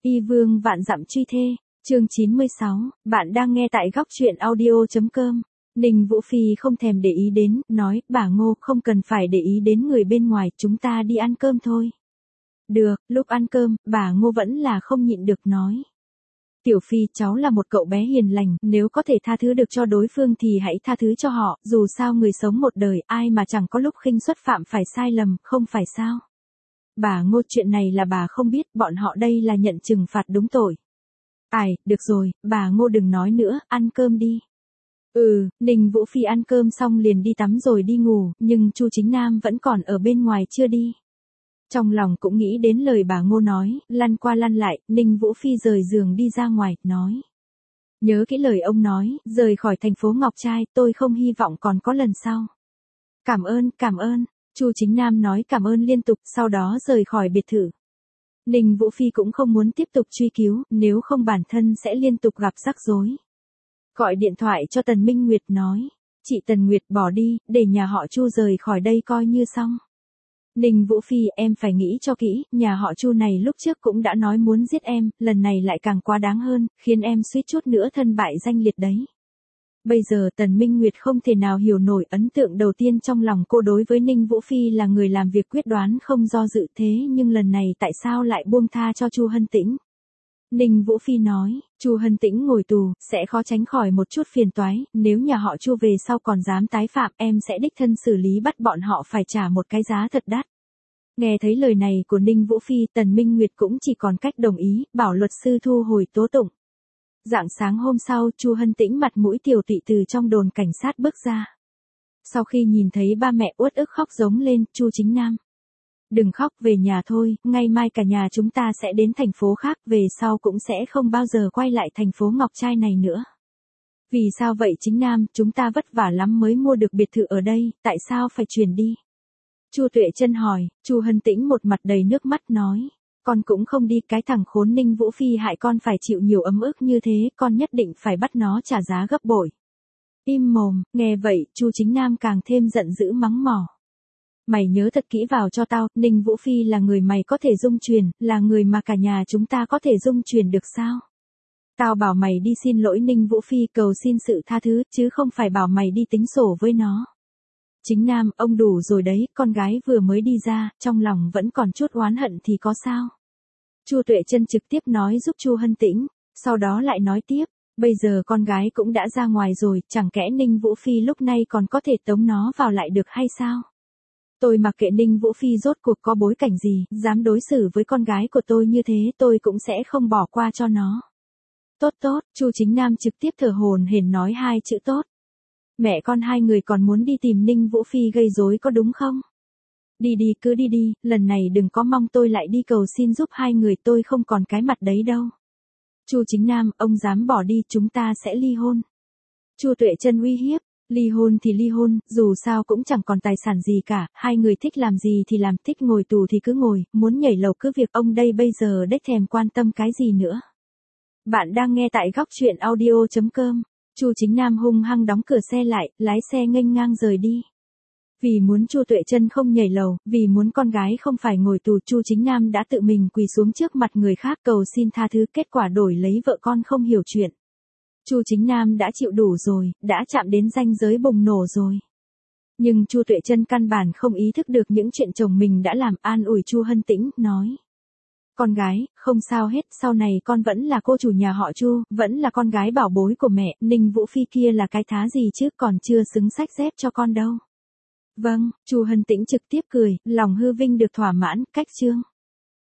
Y vương vạn dặm truy thê, chương 96, bạn đang nghe tại góc truyện audio.com. Ninh Vũ Phi không thèm để ý đến, nói, bà Ngô không cần phải để ý đến người bên ngoài, chúng ta đi ăn cơm thôi. Được, lúc ăn cơm, bà Ngô vẫn là không nhịn được nói. Tiểu Phi, cháu là một cậu bé hiền lành, nếu có thể tha thứ được cho đối phương thì hãy tha thứ cho họ, dù sao người sống một đời, ai mà chẳng có lúc khinh suất phạm phải sai lầm, không phải sao? Bà Ngô, chuyện này là bà không biết, bọn họ đây là nhận trừng phạt đúng tội. Ai, được rồi, bà Ngô đừng nói nữa, ăn cơm đi. Ninh Vũ Phi ăn cơm xong liền đi tắm rồi đi ngủ, nhưng Chu Chính Nam vẫn còn ở bên ngoài chưa đi. Trong lòng cũng nghĩ đến lời bà Ngô nói, lăn qua lăn lại, Ninh Vũ Phi rời giường đi ra ngoài, nói. Nhớ kỹ lời ông nói, rời khỏi thành phố Ngọc Trai, tôi không hy vọng còn có lần sau. Cảm ơn, Chu Chính Nam nói cảm ơn liên tục, sau đó rời khỏi biệt thự. Ninh Vũ Phi cũng không muốn tiếp tục truy cứu, nếu không bản thân sẽ liên tục gặp rắc rối. Gọi điện thoại cho Tần Minh Nguyệt nói, chị Tần Nguyệt bỏ đi, để nhà họ Chu rời khỏi đây coi như xong. Ninh Vũ Phi, em phải nghĩ cho kỹ, nhà họ Chu này lúc trước cũng đã nói muốn giết em, lần này lại càng quá đáng hơn, khiến em suýt chút nữa thân bại danh liệt đấy. Bây giờ Tần Minh Nguyệt không thể nào hiểu nổi ấn tượng đầu tiên trong lòng cô đối với Ninh Vũ Phi là người làm việc quyết đoán không do dự thế nhưng lần này tại sao lại buông tha cho Chu Hân Tĩnh. Ninh Vũ Phi nói, Chu Hân Tĩnh ngồi tù, sẽ khó tránh khỏi một chút phiền toái, nếu nhà họ Chu về sau còn dám tái phạm em sẽ đích thân xử lý bắt bọn họ phải trả một cái giá thật đắt. Nghe thấy lời này của Ninh Vũ Phi, Tần Minh Nguyệt cũng chỉ còn cách đồng ý, bảo luật sư thu hồi tố tụng. Rạng sáng hôm sau, Chu Hân Tĩnh mặt mũi tiều tụy từ trong đồn cảnh sát bước ra. Sau khi nhìn thấy ba mẹ uất ức khóc giống lên, Chu Chính Nam. Đừng khóc, về nhà thôi, ngày mai cả nhà chúng ta sẽ đến thành phố khác, về sau cũng sẽ không bao giờ quay lại thành phố Ngọc Trai này nữa. Vì sao vậy Chính Nam, chúng ta vất vả lắm mới mua được biệt thự ở đây, tại sao phải chuyển đi? Chu Tuệ Chân hỏi, Chu Hân Tĩnh một mặt đầy nước mắt nói, con cũng không đi, cái thằng khốn Ninh Vũ Phi hại con phải chịu nhiều ấm ức như thế, con nhất định phải bắt nó trả giá gấp bội. Im mồm, nghe vậy, Chu Chính Nam càng thêm giận dữ mắng mỏ. Mày nhớ thật kỹ vào cho tao, Ninh Vũ Phi là người mày có thể dung truyền, là người mà cả nhà chúng ta có thể dung truyền được sao? Tao bảo mày đi xin lỗi Ninh Vũ Phi cầu xin sự tha thứ, chứ không phải bảo mày đi tính sổ với nó. Chính Nam, ông đủ rồi đấy, con gái vừa mới đi ra, trong lòng vẫn còn chút oán hận thì có sao? Chu Tuệ Chân trực tiếp nói giúp Chu Hân Tĩnh, sau đó lại nói tiếp, bây giờ con gái cũng đã ra ngoài rồi, chẳng kẽ Ninh Vũ Phi lúc này còn có thể tống nó vào lại được hay sao? Tôi mặc kệ Ninh Vũ Phi rốt cuộc có bối cảnh gì, dám đối xử với con gái của tôi như thế tôi cũng sẽ không bỏ qua cho nó. Tốt, Chu Chính Nam trực tiếp thở hổn hển nói hai chữ tốt. Mẹ con hai người còn muốn đi tìm Ninh Vũ Phi gây rối có đúng không? Đi cứ đi, lần này đừng có mong tôi lại đi cầu xin giúp hai người, tôi không còn cái mặt đấy đâu. Chu Chính Nam, ông dám bỏ đi chúng ta sẽ ly hôn. Chu Tuệ Chân uy hiếp, ly hôn thì ly hôn, dù sao cũng chẳng còn tài sản gì cả, hai người thích làm gì thì làm, thích ngồi tù thì cứ ngồi, muốn nhảy lầu cứ việc, ông đây bây giờ đếch thèm quan tâm cái gì nữa. Bạn đang nghe tại góc truyện audio.com. Chu Chính Nam hung hăng đóng cửa xe lại, lái xe nghênh ngang rời đi. Vì muốn Chu Tuệ Chân không nhảy lầu, vì muốn con gái không phải ngồi tù, Chu Chính Nam đã tự mình quỳ xuống trước mặt người khác cầu xin tha thứ, kết quả đổi lấy vợ con không hiểu chuyện. Chu Chính Nam đã chịu đủ rồi, đã chạm đến ranh giới bùng nổ rồi. Nhưng Chu Tuệ Chân căn bản không ý thức được những chuyện chồng mình đã làm, an ủi Chu Hân Tĩnh, nói. Con gái, không sao hết, sau này con vẫn là cô chủ nhà họ Chu, vẫn là con gái bảo bối của mẹ, Ninh Vũ Phi kia là cái thá gì chứ, còn chưa xứng xách dép cho con đâu. Vâng, Chu Hân Tĩnh trực tiếp cười, lòng hư vinh được thỏa mãn, cách chương.